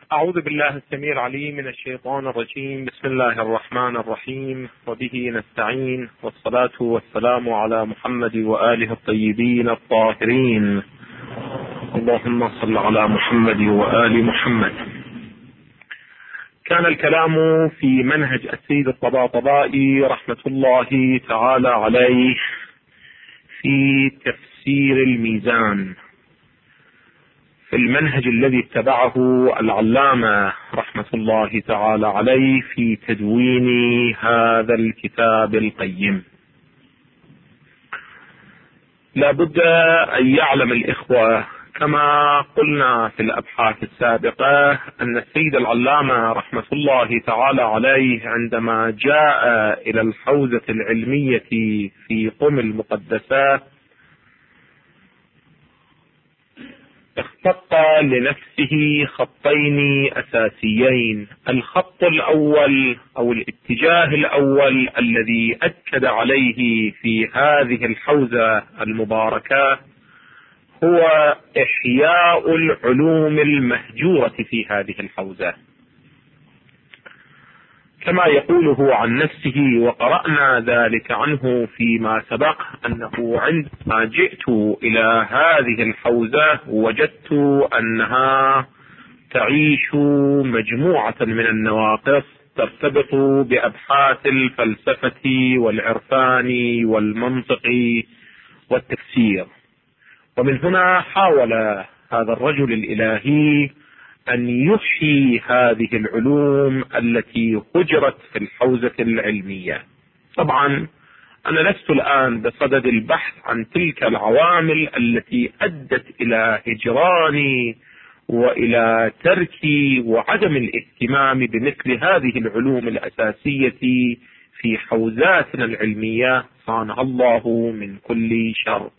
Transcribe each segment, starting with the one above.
أعوذ بالله السميع العليم من الشيطان الرجيم. بسم الله الرحمن الرحيم، وبه نستعين، والصلاة والسلام على محمد وآله الطيبين الطاهرين. اللهم صل على محمد وآل محمد. كان الكلام في منهج السيد الطباطبائي رحمة الله تعالى عليه في تفسير الميزان، في المنهج الذي اتبعه العلامة رحمة الله تعالى عليه في تدوين هذا الكتاب القيم. لا بد أن يعلم الإخوة كما قلنا في الأبحاث السابقة أن السيد العلامة رحمة الله تعالى عليه عندما جاء إلى الحوزة العلمية في قم المقدسة اختص لنفسه خطين أساسيين. الخط الأول أو الاتجاه الأول الذي أكد عليه في هذه الحوزة المباركة هو إحياء العلوم المهجورة في هذه الحوزة، كما يقوله عن نفسه، وقرأنا ذلك عنه فيما سبق، أنه عندما جئت إلى هذه الحوزة وجدت أنها تعيش مجموعة من النواقص ترتبط بأبحاث الفلسفة والعرفان والمنطق والتفسير. ومن هنا حاول هذا الرجل الإلهي أن يحيي هذه العلوم التي هجرت في الحوزة العلمية. طبعا أنا لست الآن بصدد البحث عن تلك العوامل التي أدت إلى هجراني وإلى تركي وعدم الاهتمام بمثل هذه العلوم الأساسية في حوزاتنا العلمية، صانها الله من كل شر.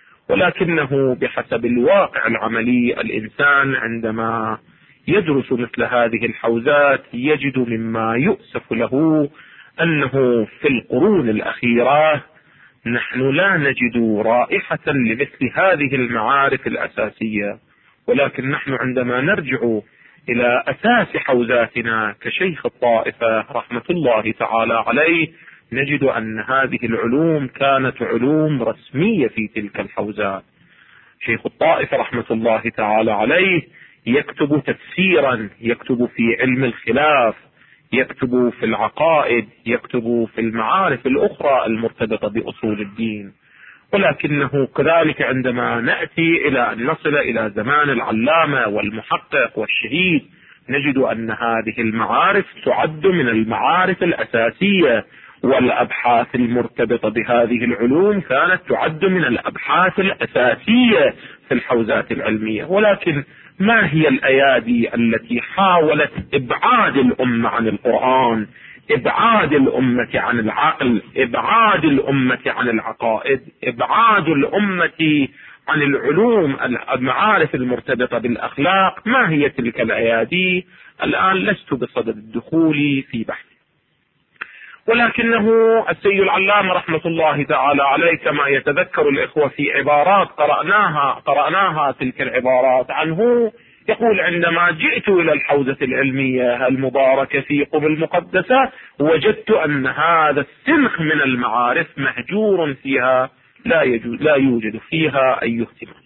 ولكنه بحسب الواقع العملي الإنسان عندما يدرس مثل هذه الحوزات يجد مما يؤسف له أنه في القرون الأخيرة نحن لا نجد رائحة لمثل هذه المعارف الأساسية. ولكن نحن عندما نرجع إلى أساس حوزاتنا كشيخ الطائفة رحمة الله تعالى عليه نجد أن هذه العلوم كانت علوم رسمية في تلك الحوزات. شيخ الطائفة رحمة الله تعالى عليه يكتب تفسيرا، يكتب في علم الخلاف، يكتب في العقائد، يكتب في المعارف الأخرى المرتبطة بأصول الدين. ولكنه كذلك عندما نأتي إلى أن نصل إلى زمان العلامة والمحقق والشهيد نجد أن هذه المعارف تعد من المعارف الأساسية، والأبحاث المرتبطة بهذه العلوم كانت تعد من الأبحاث الأساسية في الحوزات العلمية. ولكن ما هي الأيادي التي حاولت إبعاد الأمة عن القرآن، إبعاد الأمة عن العقل، إبعاد الأمة عن العقائد، إبعاد الأمة عن العلوم المعارف المرتبطة بالأخلاق؟ ما هي تلك الأيادي؟ الآن لست بصدد الدخول في بحث. ولكنه السيد العلامة رحمة الله تعالى عليه كما يتذكر الإخوة في عبارات قرأناها تلك العبارات عنه، يقول: عندما جئت إلى الحوزة العلمية المباركة في قم المقدسة وجدت أن هذا السنخ من المعارف مهجور فيها، لا يوجد فيها أي اهتمام.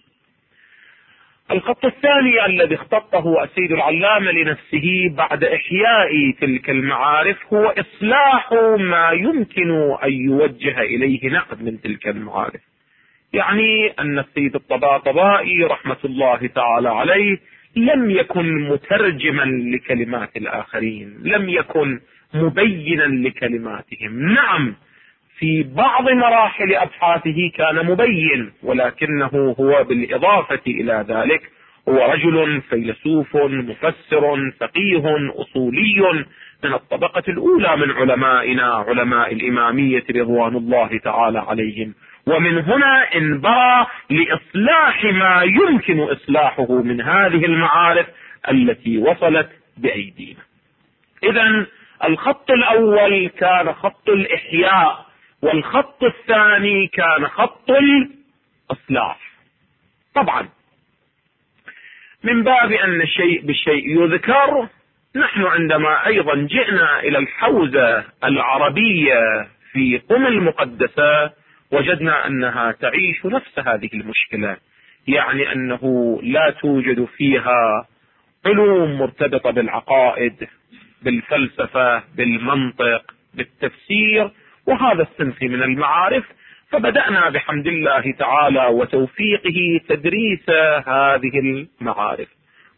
الخط الثاني الذي اختطه السيد العلامة لنفسه بعد إحياء تلك المعارف هو إصلاح ما يمكن أن يوجه إليه نقد من تلك المعارف. يعني أن السيد الطباطبائي رحمة الله تعالى عليه لم يكن مترجما لكلمات الآخرين، لم يكن مبينا لكلماتهم. نعم، في بعض مراحل أبحاثه كان مبين، ولكنه هو بالإضافة إلى ذلك هو رجل فيلسوف مفسر فقيه أصولي من الطبقة الأولى من علمائنا، علماء الإمامية رضوان الله تعالى عليهم. ومن هنا انبرى لإصلاح ما يمكن إصلاحه من هذه المعارف التي وصلت بأيدينا. إذن الخط الأول كان خط الإحياء، والخط الثاني كان خط الإصلاح. طبعا من باب أن الشيء بالشيء يذكر، نحن عندما أيضا جئنا إلى الحوزة العربية في قم المقدسة وجدنا أنها تعيش نفس هذه المشكلة، يعني أنه لا توجد فيها علوم مرتبطة بالعقائد، بالفلسفة، بالمنطق، بالتفسير وهذا الصنف من المعارف. فبدأنا بحمد الله تعالى وتوفيقه تدريس هذه المعارف،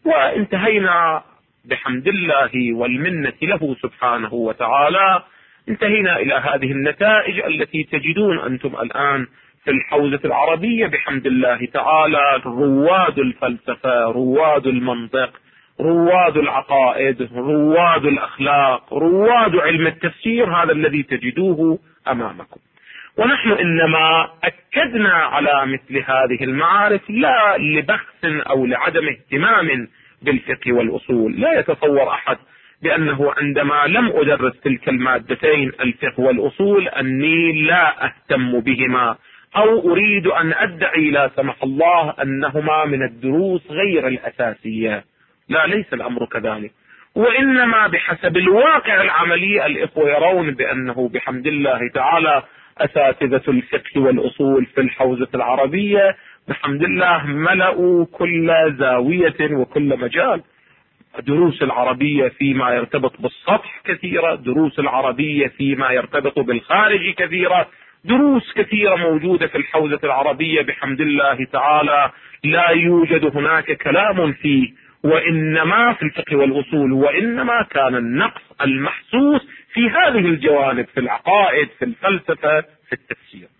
وانتهينا بحمد الله والمنة له سبحانه وتعالى، انتهينا إلى هذه النتائج التي تجدون أنتم الآن في الحوزة العربية بحمد الله تعالى رواد الفلسفة، رواد المنطق، رواد العقائد، رواد الأخلاق، رواد علم التفسير، هذا الذي تجدوه أمامكم. ونحن إنما أكدنا على مثل هذه المعارف لا لبحث أو لعدم اهتمام بالفقه والأصول. لا يتصور أحد بأنه عندما لم أدرس تلك المادتين الفقه والأصول أني لا أهتم بهما أو أريد أن أدعي لا سمح الله أنهما من الدروس غير الأساسية. لا، ليس الأمر كذلك، وإنما بحسب الواقع العملي الإخوة يرون بأنه بحمد الله تعالى أساتذة الفقه والأصول في الحوزة العربية بحمد الله ملأوا كل زاوية وكل مجال. دروس العربية فيما يرتبط بالسطح كثيرة، دروس العربية فيما يرتبط بالخارج كثيرة، دروس كثيرة موجودة في الحوزة العربية بحمد الله تعالى لا يوجد هناك كلام فيه، وإنما في الفقه والأصول، وإنما كان النقص المحسوس في هذه الجوانب، في العقائد، في الفلسفة، في التفسير.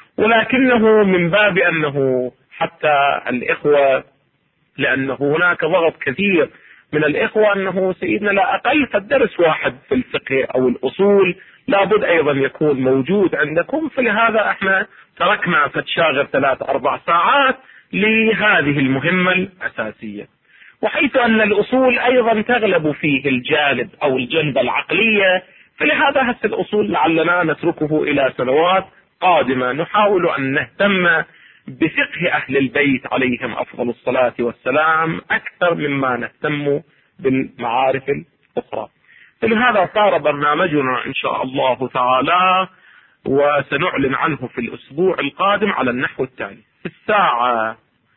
ولكنه من باب أنه حتى الإخوة، لأنه هناك ضغط كثير من الإخوة أنه سيدنا لا أقل فالدرس واحد في الفقه أو الأصول لابد أيضا يكون موجود عندكم، فلهذا احنا تركنا فتشاغر 3-4 ساعات لهذه المهمة الأساسية. وحيث أن الأصول أيضا تغلب فيه الجانب أو الجنبة العقلية، فلهذا هسه الأصول لعلنا نتركه إلى سنوات قادمة، نحاول أن نهتم بفقه أهل البيت عليهم أفضل الصلاة والسلام أكثر مما نهتم بالمعارف الأخرى. فلهذا صار برنامجنا إن شاء الله تعالى، وسنعلن عنه في الأسبوع القادم على النحو التالي: في الساعة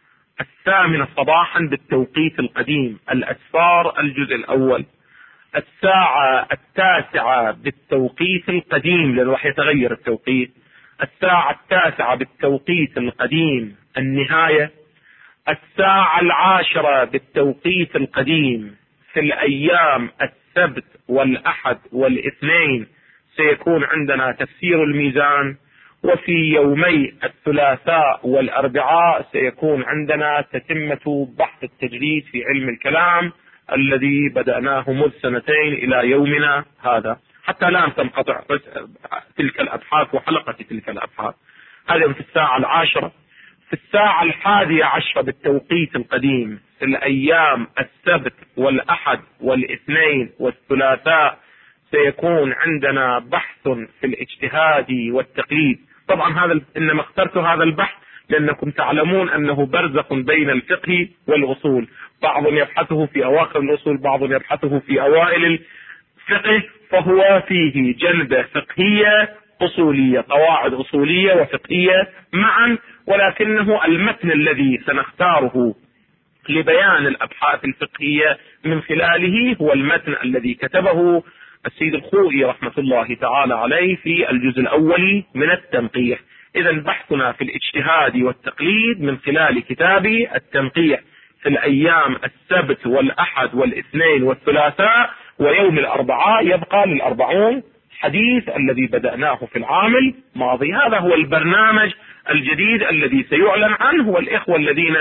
8 صباحا بالتوقيت القديم الأسفار الجزء الأول، الساعة 9 بالتوقيت القديم لأنه راح يتغير التوقيت، الساعة 9 بالتوقيت القديم النهاية، الساعة 10 بالتوقيت القديم في الأيام السبت والأحد والاثنين سيكون عندنا تفسير الميزان، وفي يومي الثلاثاء والأربعاء سيكون عندنا تتمة بحث التجريد في علم الكلام الذي بدأناه منذ 2 إلى يومنا هذا، حتى لا تنقطع تلك الأبحاث وحلقة تلك الأبحاث. هذا في الساعة 10. في الساعة 11 بالتوقيت القديم في الأيام السبت والأحد والاثنين والثلاثاء سيكون عندنا بحث في الاجتهاد والتقليد. طبعا هذا إنما اخترت هذا البحث لأنكم تعلمون أنه برزخ بين الفقه والأصول، بعض يبحثه في أواخر الأصول، بعض يبحثه في أوائل الفقه، فهو فيه جنبة فقهية أصولية، قواعد أصولية وفقهية معا، ولكنه المتن الذي سنختاره لبيان الأبحاث الفقهية من خلاله هو المتن الذي كتبه السيد الخوئي رحمة الله تعالى عليه في الجزء الأول من التنقيح. إذا بحثنا في الاجتهاد والتقليد من خلال كتابي التنقيح في الأيام السبت والأحد والاثنين والثلاثاء ويوم الأربعاء، يبقى لل40 حديث الذي بدأناه في العام الماضي. هذا هو البرنامج الجديد الذي سيعلن عنه، والإخوة الذين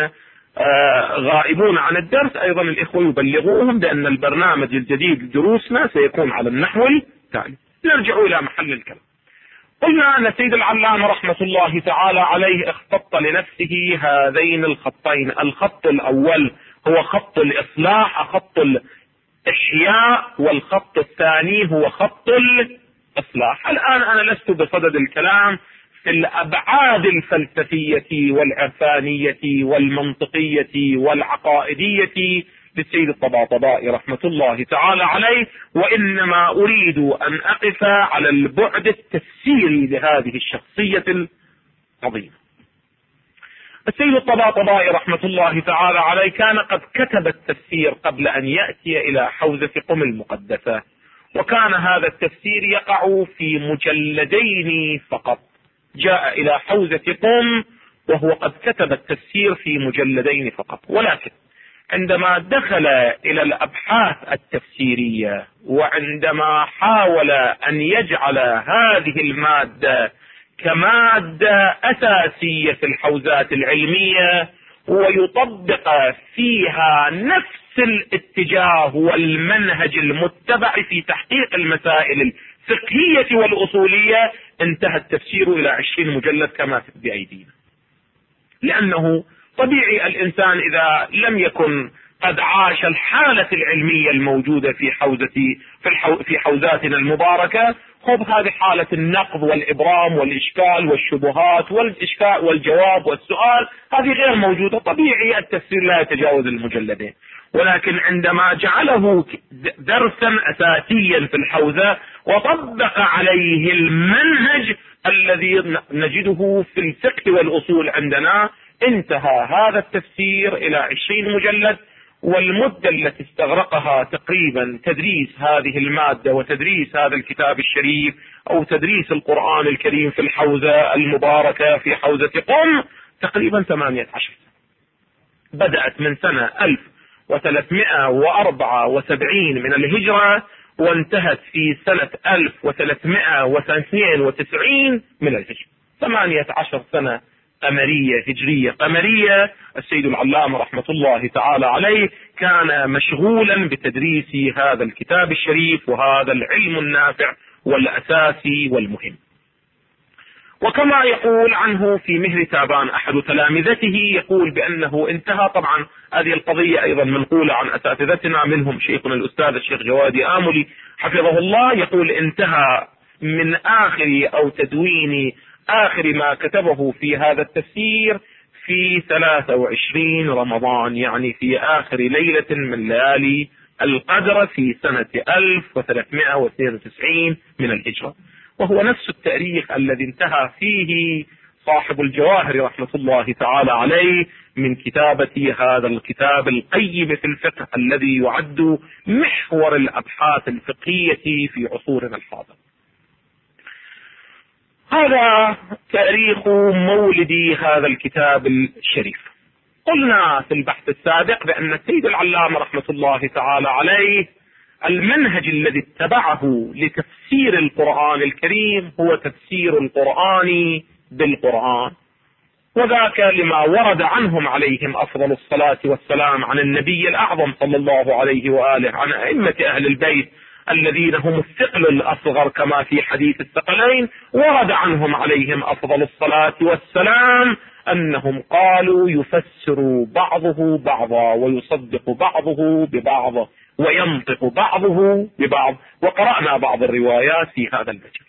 غائبون عن الدرس أيضا الإخوة يبلغوهم بأن البرنامج الجديد دروسنا سيكون على النحو التالي. نرجع إلى محل الكلام. قلنا أن سيد العلامة رحمة الله تعالى عليه اختص لنفسه هذين الخطين. الخط الأول هو خط الإصلاح، خط الإحياء، والخط الثاني هو خط الإصلاح. الآن أنا لست بصدد الكلام في الأبعاد الفلسفية والعرفانية والمنطقية والعقائدية للسيد الطباطبائي رحمة الله تعالى عليه، وإنما أريد أن أقف على البعد التفسيري لهذه الشخصية العظيمة. السيد الطباطبائي رحمة الله تعالى عليه كان قد كتب التفسير قبل أن يأتي إلى حوزة قم المقدسة، وكان هذا التفسير يقع في مجلدين فقط. جاء إلى حوزة قم وهو قد كتب التفسير في مجلدين فقط، ولكن عندما دخل إلى الأبحاث التفسيرية وعندما حاول أن يجعل هذه المادة كمادة أساسية في الحوزات العلمية ويطبق فيها نفس الاتجاه والمنهج المتبع في تحقيق المسائل الفقهية والأصولية، انتهى التفسير إلى 20 مجلد كما بأيدينا. لأنه طبيعي الإنسان إذا لم يكن قد عاش الحالة العلمية الموجودة في حوزاتنا المباركة، هذه حالة النقض والإبرام والإشكال والشبهات والإشكال والجواب والسؤال، هذه غير موجودة. طبيعي التفسير لا يتجاوز المجلدين، ولكن عندما جعله درسا أساسيا في الحوزة وطبق عليه المنهج الذي نجده في الفقه والأصول عندنا، انتهى هذا التفسير إلى 20 مجلد. والمدة التي استغرقها تقريبا تدريس هذه المادة وتدريس هذا الكتاب الشريف أو تدريس القرآن الكريم في الحوزة المباركة في حوزة قم تقريبا 18 سنة. بدأت من سنة 1374 من الهجرة وانتهت في سنة 1392 من الهجرة. 18 سنة قمرية هجرية قمرية. السيد العلامة رحمة الله تعالى عليه كان مشغولا بتدريس هذا الكتاب الشريف وهذا العلم النافع والأساسي والمهم. وكما يقول عنه في مهر تابان أحد تلامذته، يقول بأنه انتهى، طبعا هذه القضية أيضا منقولة عن أساتذتنا، منهم شيخنا الأستاذ الشيخ جوادي آملي حفظه الله، يقول انتهى من آخر أو تدوين آخر ما كتبه في هذا التفسير في 23 رمضان، يعني في آخر ليلة من ليالي القدر في سنة 1392 من الهجرة، وهو نفس التاريخ الذي انتهى فيه صاحب الجواهر رحمة الله تعالى عليه من كتابة هذا الكتاب القيم في الفقه الذي يعد محور الأبحاث الفقهية في عصورنا الحاضر. هذا تاريخ مولد هذا الكتاب الشريف. قلنا في البحث السابق بأن السيد العلامة رحمة الله تعالى عليه المنهج الذي اتبعه لتفسير القرآن الكريم هو تفسير القرآن بالقرآن، وذاك لما ورد عنهم عليهم أفضل الصلاة والسلام عن النبي الأعظم صلى الله عليه وآله، عن أئمة أهل البيت الذين هم الثقل الأصغر كما في حديث الثقلين، ورد عنهم عليهم أفضل الصلاة والسلام أنهم قالوا يفسر بعضه بعضا ويصدق بعضه ببعض وينطق بعضه ببعض، وقرأنا بعض الروايات في هذا المجال.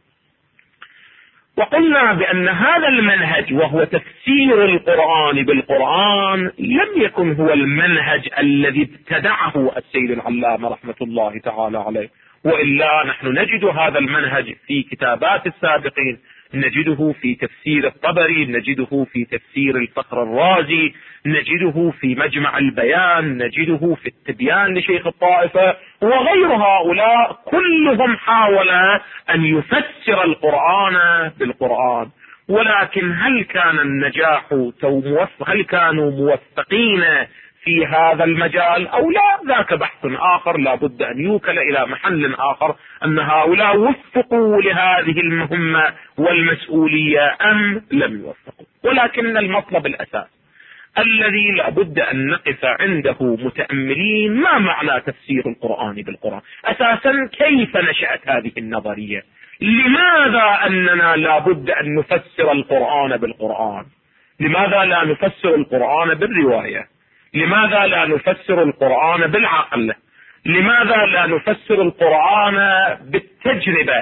وقلنا بأن هذا المنهج وهو تفسير القرآن بالقرآن لم يكن هو المنهج الذي ابتدعه السيد العلامة رحمة الله تعالى عليه، وإلا نحن نجد هذا المنهج في كتابات السابقين، نجده في تفسير الطبري، نجده في تفسير الفخر الرازي، نجده في مجمع البيان، نجده في التبيان لشيخ الطائفة، وغير هؤلاء كلهم حاول أن يفسر القرآن بالقرآن. ولكن هل كان النجاح هل كانوا موفقين في هذا المجال أو لا؟ ذاك بحث آخر لا بد أن يوكل إلى محل آخر، أن هؤلاء وفقوا لهذه المهمة والمسؤولية أم لم يوفقوا. ولكن المطلب الأساس الذي لا بد أن نقف عنده متأملين، ما معنى تفسير القرآن بالقرآن؟ أساسا كيف نشأت هذه النظرية؟ لماذا أننا لا بد أن نفسر القرآن بالقرآن؟ لماذا لا نفسر القرآن بالرواية؟ لماذا لا نفسر القرآن بالعقل؟ لماذا لا نفسر القرآن بالتجربة؟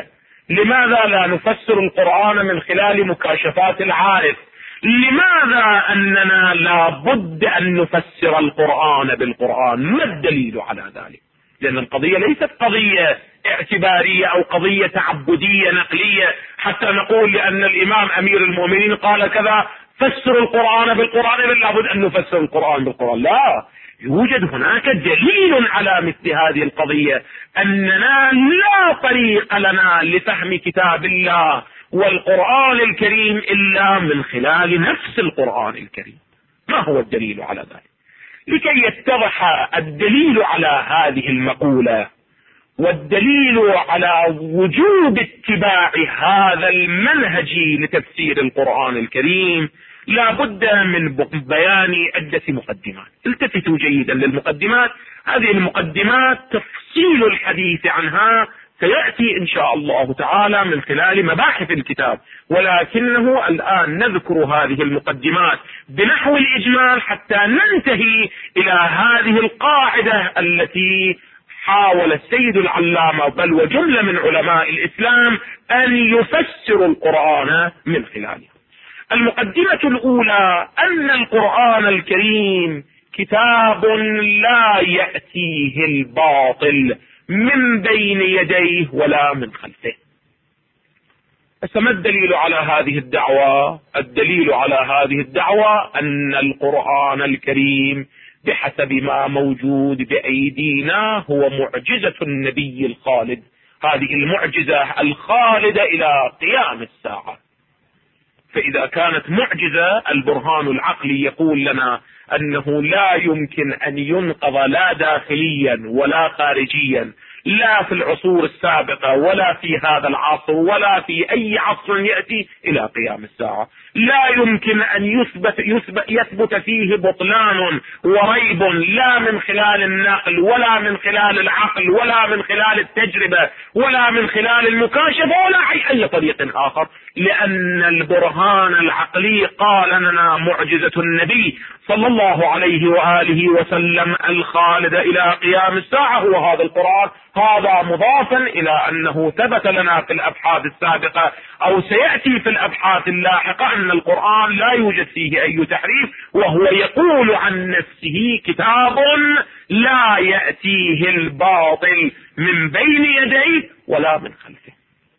لماذا لا نفسر القرآن من خلال مكاشفات العارف؟ لماذا أننا لا بد أن نفسر القرآن بالقرآن؟ ما الدليل على ذلك؟ لأن القضية ليست قضية اعتبارية أو قضية تعبدية نقلية حتى نقول لأن الإمام أمير المؤمنين قال كذا فسر القرآن بالقرآن، إذن لابد أن نفسر القرآن بالقرآن. لا، يوجد هناك دليل على مثل هذه القضية، أننا لا طريق لنا لفهم كتاب الله والقرآن الكريم إلا من خلال نفس القرآن الكريم. ما هو الدليل على ذلك؟ لكي يتضح الدليل على هذه المقولة والدليل على وجوب اتباع هذا المنهج لتفسير القرآن الكريم، لا بد من بيان عدة مقدمات. التفتوا جيدا للمقدمات. هذه المقدمات تفصيل الحديث عنها سيأتي إن شاء الله تعالى من خلال مباحث الكتاب، ولكنه الآن نذكر هذه المقدمات بنحو الإجمال حتى ننتهي إلى هذه القاعدة التي حاول السيد العلامة بل وجملة من علماء الإسلام أن يفسروا القرآن من خلالها. المقدمة الأولى أن القرآن الكريم كتاب لا يأتيه الباطل من بين يديه ولا من خلفه. فما الدليل على هذه الدعوة؟ الدليل على هذه الدعوة أن القرآن الكريم بحسب ما موجود بأيدينا هو معجزة النبي الخالد، هذه المعجزة الخالدة إلى قيام الساعة. فإذا كانت معجزة، البرهان العقلي يقول لنا أنه لا يمكن أن ينقض لا داخليا ولا خارجيا، لا في العصور السابقة ولا في هذا العصر ولا في أي عصر يأتي إلى قيام الساعة. لا يمكن أن يثبت فيه بطلان وريب، لا من خلال النقل ولا من خلال العقل ولا من خلال التجربة ولا من خلال المكاشفة ولا أي طريق آخر، لأن البرهان العقلي قال لنا معجزة النبي صلى الله عليه وآله وسلم الخالدة إلى قيام الساعة هو هذا القرآن. هذا مضافا إلى أنه ثبت لنا في الأبحاث السابقة أو سيأتي في الأبحاث اللاحقة أن القرآن لا يوجد فيه أي تحريف، وهو يقول عن نفسه كتاب لا يأتيه الباطل من بين يديه ولا من خلفه.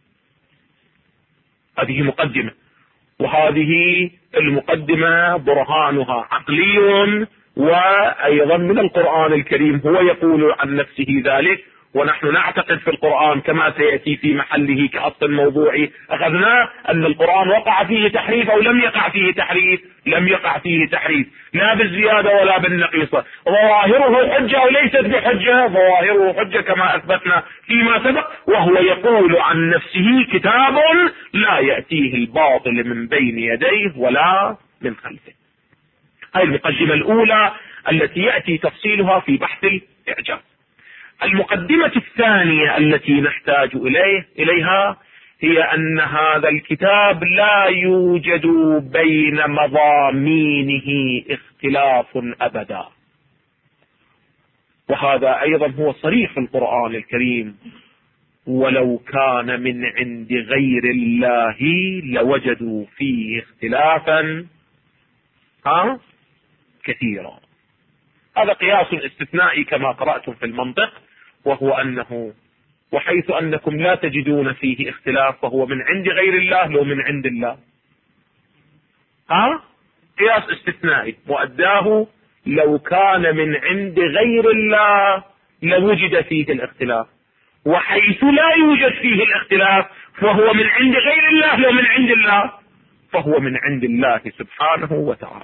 هذه مقدمة، وهذه المقدمة برهانها عقلي وأيضا من القرآن الكريم، هو يقول عن نفسه ذلك، ونحن نعتقد في القرآن كما سيأتي في محله كأصل موضوعي أخذنا أن القرآن وقع فيه تحريف أو لم يقع فيه تحريف. لم يقع فيه تحريف لا بالزيادة ولا بالنقيصة، ظواهره حجة وليست بحجة، ظواهره حجة كما أثبتنا فيما سبق، وهو يقول عن نفسه كتاب لا يأتيه الباطل من بين يديه ولا من خلفه. هذه المقدمة الأولى التي يأتي تفصيلها في بحث الإعجاز. المقدمة الثانية التي نحتاج إليها هي أن هذا الكتاب لا يوجد بين مضامينه اختلاف أبدا، وهذا أيضا هو صريح في القرآن الكريم: ولو كان من عند غير الله لوجدوا فيه اختلافا كثيرا. هذا قياس استثنائي كما قرأتم في المنطق، وهو أنه وحيث أنكم لا تجدون فيه اختلاف فهو من عند غير الله لو من عند الله. قياس استثنائي مؤداه لو كان من عند غير الله لوجد فيه الاختلاف، وحيث لا يوجد فيه الاختلاف فهو من عند غير الله لو من عند الله فهو من عند الله سبحانه وتعالى.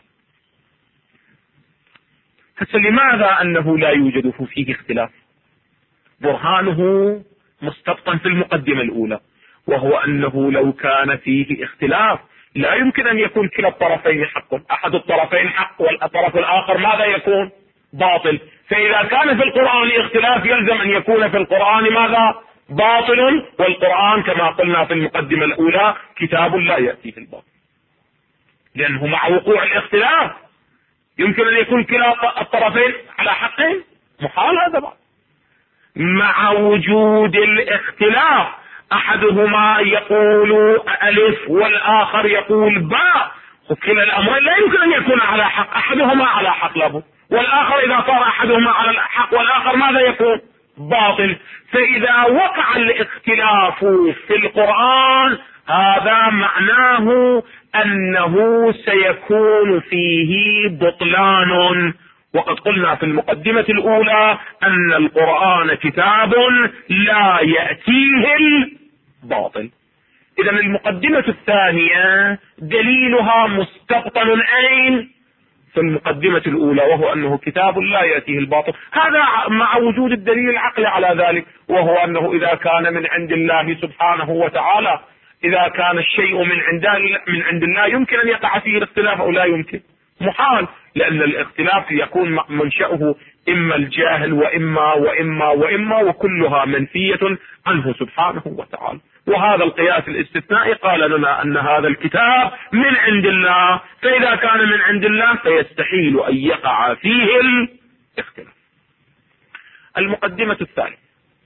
فلماذا أنه لا يوجد فيه اختلاف؟ برهانه مستبطن في المقدمة الأولى، وهو أنه لو كان فيه اختلاف لا يمكن أن يكون كلا الطرفين حق، أحد الطرفين حق والطرف الآخر ماذا يكون؟ باطل. فإذا كان في القرآن اختلاف يلزم أن يكون في القرآن ماذا؟ باطل. والقرآن كما قلنا في المقدمة الأولى كتاب لا يأتيه الباطل، لأنه مع وقوع الاختلاف يمكن أن يكون كلا الطرفين على حقين، محال هذا بعد. مع وجود الاختلاف احدهما يقول الف والاخر يقول باء، كلا الامرين لا يمكن ان يكون على حق، احدهما على حق لابد، والاخر اذا صار احدهما على الحق والاخر ماذا يكون؟ باطل. فاذا وقع الاختلاف في القرآن هذا معناه انه سيكون فيه بطلان. وقد قلنا في المقدمة الاولى ان القرآن كتاب لا يأتيه الباطل. اذا المقدمة الثانية دليلها مستبطن اين؟ في المقدمة الاولى، وهو انه كتاب لا يأتيه الباطل. هذا مع وجود الدليل العقلي على ذلك، وهو انه اذا كان من عند الله سبحانه وتعالى، اذا كان الشيء من عند الله يمكن ان يقع فيه الاختلاف او لا يمكن؟ محال، لان الاختلاف يكون منشأه اما الجاهل واما وكلها منفية عنه سبحانه وتعالى. وهذا القياس الاستثنائي قال لنا ان هذا الكتاب من عند الله، فاذا كان من عند الله فيستحيل ان يقع فيه الاختلاف. المقدمة الثانية،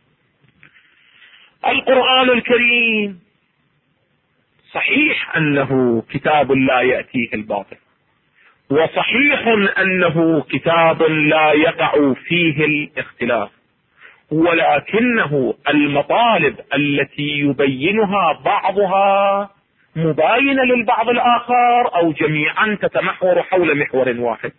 القرآن الكريم صحيح انه كتاب لا يأتيه الباطل، وصحيح انه كتاب لا يقع فيه الاختلاف، ولكنه المطالب التي يبينها بعضها مباينة للبعض الآخر أو جميعا تتمحور حول محور واحد.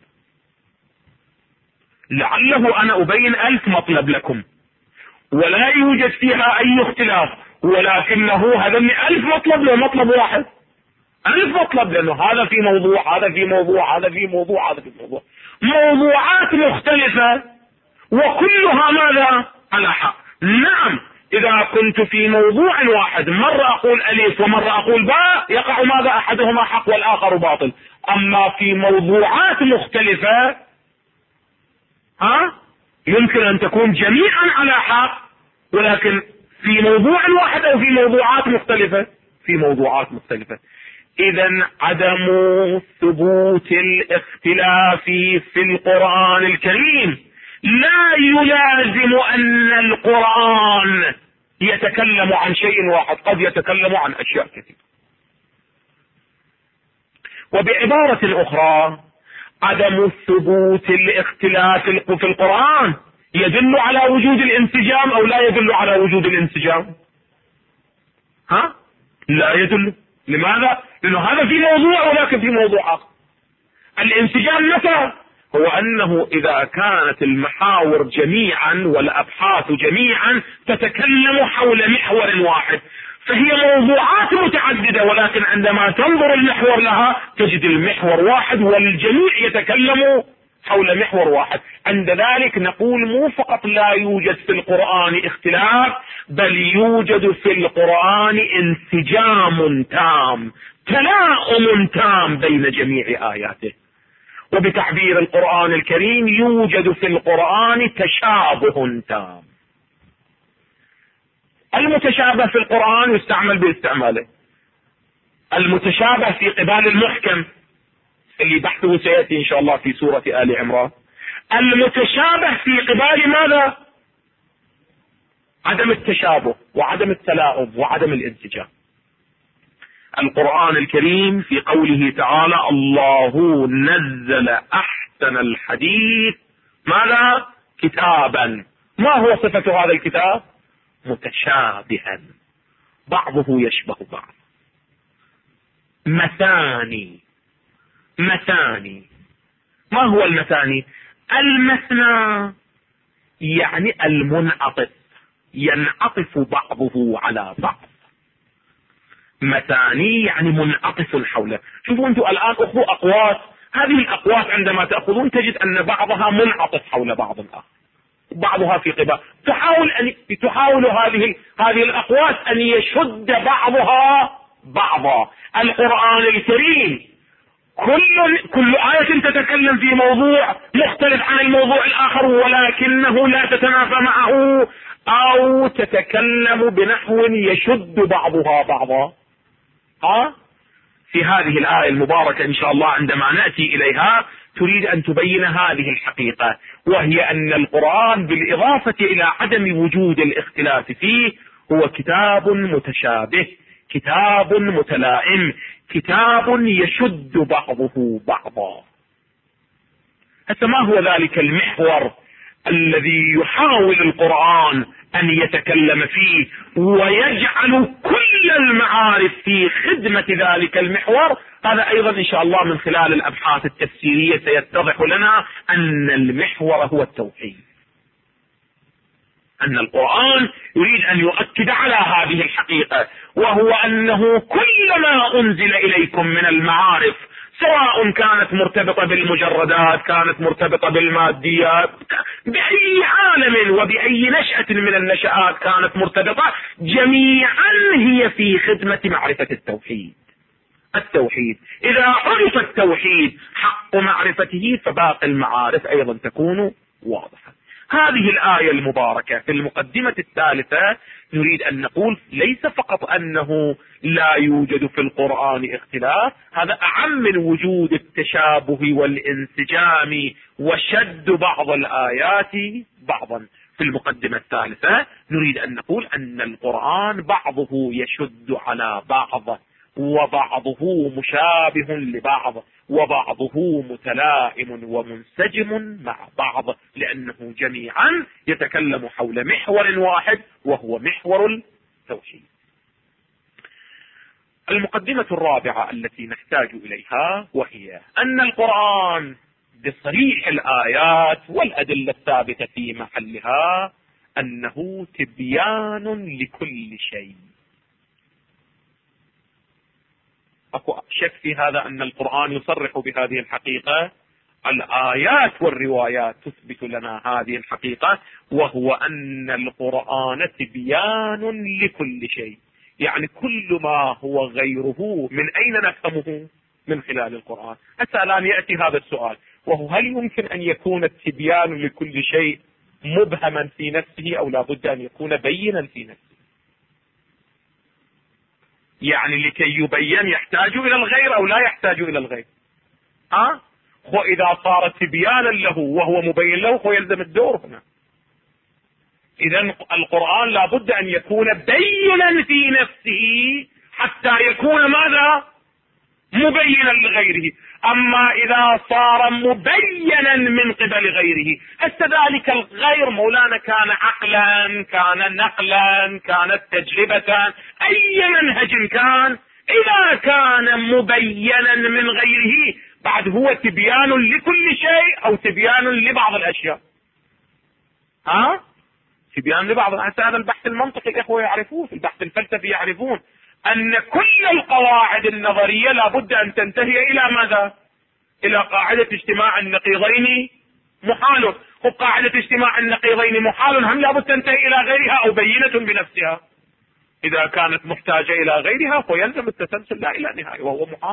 لعله أنا أبين 1000 مطلب لكم ولا يوجد فيها أي اختلاف، ولكنه هذا 1000 مطلب له مطلب واحد، 1000 مطلب، لأنه هذا في موضوع، هذا في موضوع، هذا في موضوع، هذا في موضوع، موضوعات مختلفة وكلها ماذا؟ على حق. نعم، إذا كنت في موضوع واحد مرة أقول ألف ومرة أقول باء يقع ماذا؟ أحدهما حق والآخر باطل. أما في موضوعات مختلفة يمكن أن تكون جميعا على حق، ولكن في موضوع واحد أو في موضوعات مختلفة، في موضوعات مختلفة. إذا عدم ثبوت الاختلاف في القرآن الكريم لا يلازم أن القرآن يتكلم عن شيء واحد، قد يتكلم عن أشياء كثيرة. وبعبارة أخرى، عدم ثبوت الاختلاف في القرآن يدل على وجود الانسجام أو لا يدل على وجود الانسجام؟ لا يدل. لماذا؟ لأنه هذا في موضوع ولكن في موضوع آخر. الانسجام متى؟ هو أنه إذا كانت المحاور جميعا والأبحاث جميعا تتكلم حول محور واحد، فهي موضوعات متعددة، ولكن عندما تنظر المحور لها تجد المحور واحد والجميع يتكلم حول محور واحد. عند ذلك نقول مو فقط لا يوجد في القرآن اختلاف، بل يوجد في القرآن انسجام تام، تلاؤم تام بين جميع آياته. وبتعبير القرآن الكريم يوجد في القرآن تشابه تام. المتشابه في القرآن يستعمل باستعماله، المتشابه في قبال المحكم اللي بحثه سيأتي إن شاء الله في سورة آل عمران. المتشابه في قبال ماذا؟ عدم التشابه وعدم التلاؤم وعدم الانسجام. القرآن الكريم في قوله تعالى الله نزل أحسن الحديث ماذا؟ كتابا. ما هو صفة هذا الكتاب؟ متشابها بعضه يشبه بعض. مثاني. ما هو المثاني؟ المثنى يعني المنعطف، ينعطف بعضه على بعض. مثاني يعني منعطف حوله. شوفوا انتم الآن اخذوا أقواس، هذه الأقواس عندما تأخذون تجد أن بعضها منعطف حول بعض الآخر، بعضها في قبال. تحاول هذه الأقواس أن يشد بعضها بعضا. القرآن الكريم كل آية تتكلم في موضوع مختلف عن الموضوع الآخر، ولكنه لا تتنافى معه أو تتكلم بنحو يشد بعضها بعضا. في هذه الآية المباركة إن شاء الله عندما نأتي إليها تريد أن تبين هذه الحقيقة، وهي أن القرآن بالإضافة إلى عدم وجود الاختلاف فيه هو كتاب متشابه، كتاب متلائم، كتاب يشد بعضه بعضا. هسه ما هو ذلك المحور الذي يحاول القرآن أن يتكلم فيه ويجعل كل المعارف في خدمة ذلك المحور؟ هذا أيضا إن شاء الله من خلال الأبحاث التفسيرية سيتضح لنا أن المحور هو التوحيد، أن القرآن يريد أن يؤكد على هذه الحقيقة، وهو أنه كل ما أنزل إليكم من المعارف، سواء كانت مرتبطة بالمجردات، كانت مرتبطة بالماديات، بأي عالم وبأي نشأة من النشآت كانت مرتبطة، جميعا هي في خدمة معرفة التوحيد. التوحيد إذا عرف التوحيد حق معرفته فباقي المعارف أيضا تكون واضحة. هذه الآية المباركة في المقدمة الثالثة نريد أن نقول ليس فقط أنه لا يوجد في القرآن اختلاف، هذا أعم من وجود التشابه والانسجام وشد بعض الآيات بعضا. في المقدمة الثالثة نريد أن نقول أن القرآن بعضه يشد على بعض، وبعضه مشابه لبعض، وبعضه متلائم ومنسجم مع بعض، لأنه جميعا يتكلم حول محور واحد وهو محور التوحيد. المقدمة الرابعة التي نحتاج إليها وهي أن القرآن بصريح الآيات والأدلة الثابتة في محلها أنه تبيان لكل شيء. أكو شك في هذا أن القرآن يصرح بهذه الحقيقة؟ الآيات والروايات تثبت لنا هذه الحقيقة، وهو أن القرآن تبيان لكل شيء. يعني كل ما هو غيره من أين نفهمه؟ من خلال القرآن. حتى الآن يأتي هذا السؤال، وهو هل يمكن أن يكون التبيان لكل شيء مبهما في نفسه، أو لا بد أن يكون بينا في نفسه؟ يعني لكي يبين يحتاج إلى الغير أو لا يحتاج إلى الغير؟ إذا صار تبيانا له وهو مبين له يلزم الدور هنا. إذا القرآن لا بد أن يكون بينا في نفسه حتى يكون ماذا؟ مبينا لغيره. أما إذا صار مبينا من قبل غيره، ذلك الغير مولانا كان عقلا، كان نقلا، كانت تجربة، أي منهج كان، إذا كان مبينا من غيره بعد هو تبيان لكل شيء أو تبيان لبعض الأشياء؟ تبيان لبعض. هذا البحث المنطقي الإخوة يعرفون، في البحث الفلسفي يعرفون أن كل القواعد النظرية لابد أن تنتهي إلى ماذا؟ إلى قاعدة اجتماع النقيضين محال. قاعدة اجتماع النقيضين محال هم لابد تنتهي إلى غيرها أو بينة بنفسها. إذا كانت محتاجة إلى غيرها فيلزم التسلسل لا إلى نهاية وهو محال.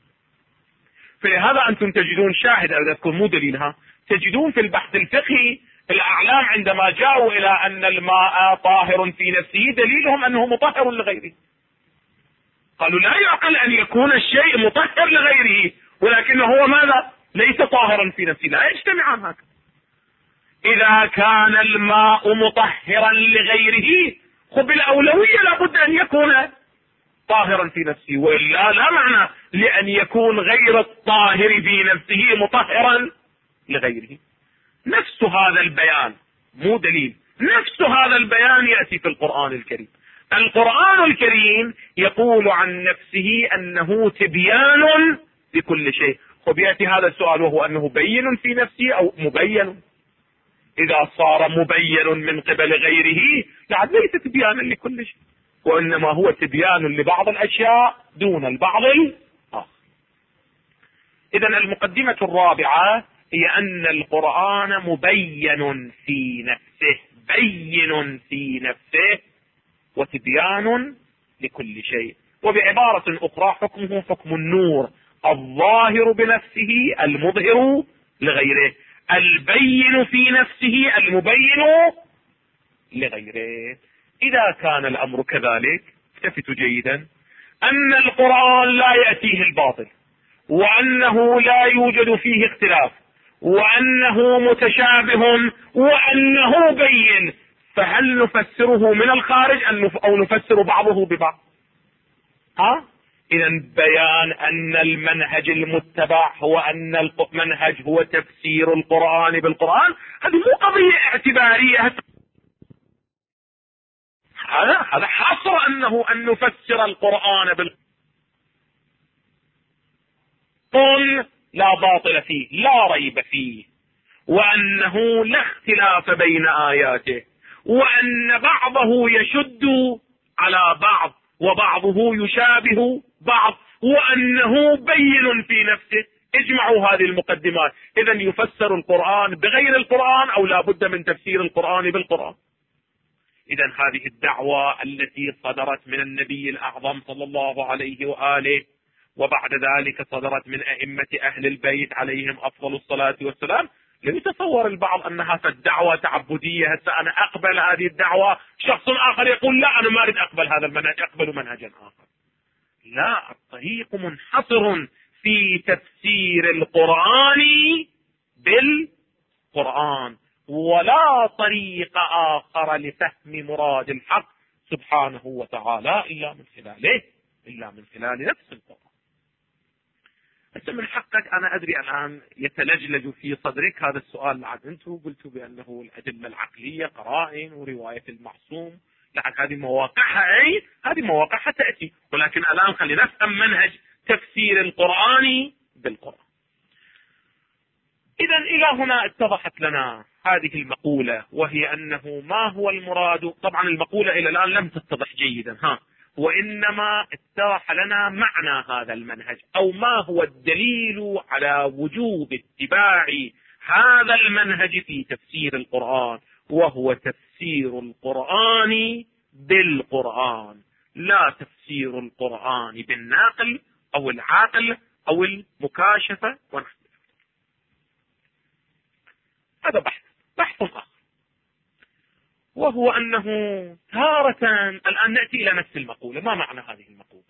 فلهذا أنتم تجدون شاهد أذكر مو دليلها، تجدون في البحث الفقهي الأعلام عندما جاءوا إلى أن الماء طاهر في نفسه دليلهم أنه مطهر لغيره. قالوا لا يعقل أن يكون الشيء مطهر لغيره ولكنه هو ماذا؟ ليس طاهرا في نفسه، لا يجتمعان هكذا. إذا كان الماء مطهرا لغيره بالأولوية لابد أن يكون طاهرا في نفسه، وإلا لا معنى لأن يكون غير الطاهر في نفسه مطهرا لغيره. نفس هذا البيان مو دليل، نفس هذا البيان يأتي في القرآن الكريم. القرآن الكريم يقول عن نفسه أنه تبيان لكل شيء. وبيأتي هذا السؤال وهو أنه بين في نفسه أو مبين. إذا صار مبين من قبل غيره يعني ليس تبيانا لكل شيء، وإنما هو تبيان لبعض الأشياء دون البعض الآخر. إذا المقدمة الرابعة هي أن القرآن مبين في نفسه، بين في نفسه وتبيان لكل شيء. وبعبارة أخرى حكمه حكم النور، الظاهر بنفسه المظهر لغيره، البين في نفسه المبين لغيره. إذا كان الأمر كذلك التفتوا جيدا أن القرآن لا يأتيه الباطل، وأنه لا يوجد فيه اختلاف، وأنه متشابه، وأنه بين، فهل نفسره من الخارج أو نفسر بعضه ببعض؟ إذا بيان أن المنهج المتبع هو أن المنهج هو تفسير القرآن بالقرآن، هذه مو قضية اعتبارية. هذا حصر أن نفسر القرآن قل لا باطل فيه لا ريب فيه، وأنه لا اختلاف بين آياته، وأن بعضه يشد على بعض وبعضه يشابه بعض، وأنه بين في نفسه. اجمعوا هذه المقدمات. إذن يفسر القرآن بغير القرآن أو لا بد من تفسير القرآن بالقرآن. إذن هذه الدعوة التي صدرت من النبي الأعظم صلى الله عليه وآله، وبعد ذلك صدرت من أئمة أهل البيت عليهم أفضل الصلاة والسلام، لم يتصور البعض أنها دعوة تعبدية. هسه أنا أقبل هذه الدعوة، شخص آخر يقول لا أنا ما أريد أقبل هذا المنهج، أقبل منهجا آخر. لا، الطريق منحصر في تفسير القرآن بالقرآن، ولا طريق آخر لفهم مراد الحق سبحانه وتعالى إلا من خلال نفس القرآن. بس من حقك، أنا أدري الآن يتلجلج في صدرك هذا السؤال. لعد أنتم قلتوا بأنه الأدلة العقلية قرائن ورواية المعصوم، لعد هذه مواقعها هذه مواقعها تأتي، ولكن الآن خلينا نفهم منهج تفسير القرآن بالقرآن. إذا إلى هنا اتضحت لنا هذه المقولة، وهي أنه ما هو المراد. طبعا المقولة إلى الآن لم تتضح جيدا، وإنما اتضح لنا معنى هذا المنهج، أو ما هو الدليل على وجوب اتباع هذا المنهج في تفسير القرآن، وهو تفسير القرآن بالقرآن، لا تفسير القرآن بالناقل أو العاقل أو المكاشفة ونحو. هذا بحث آخر، وهو أنه تارة الآن نأتي إلى نفس المقولة. ما معنى هذه المقولة؟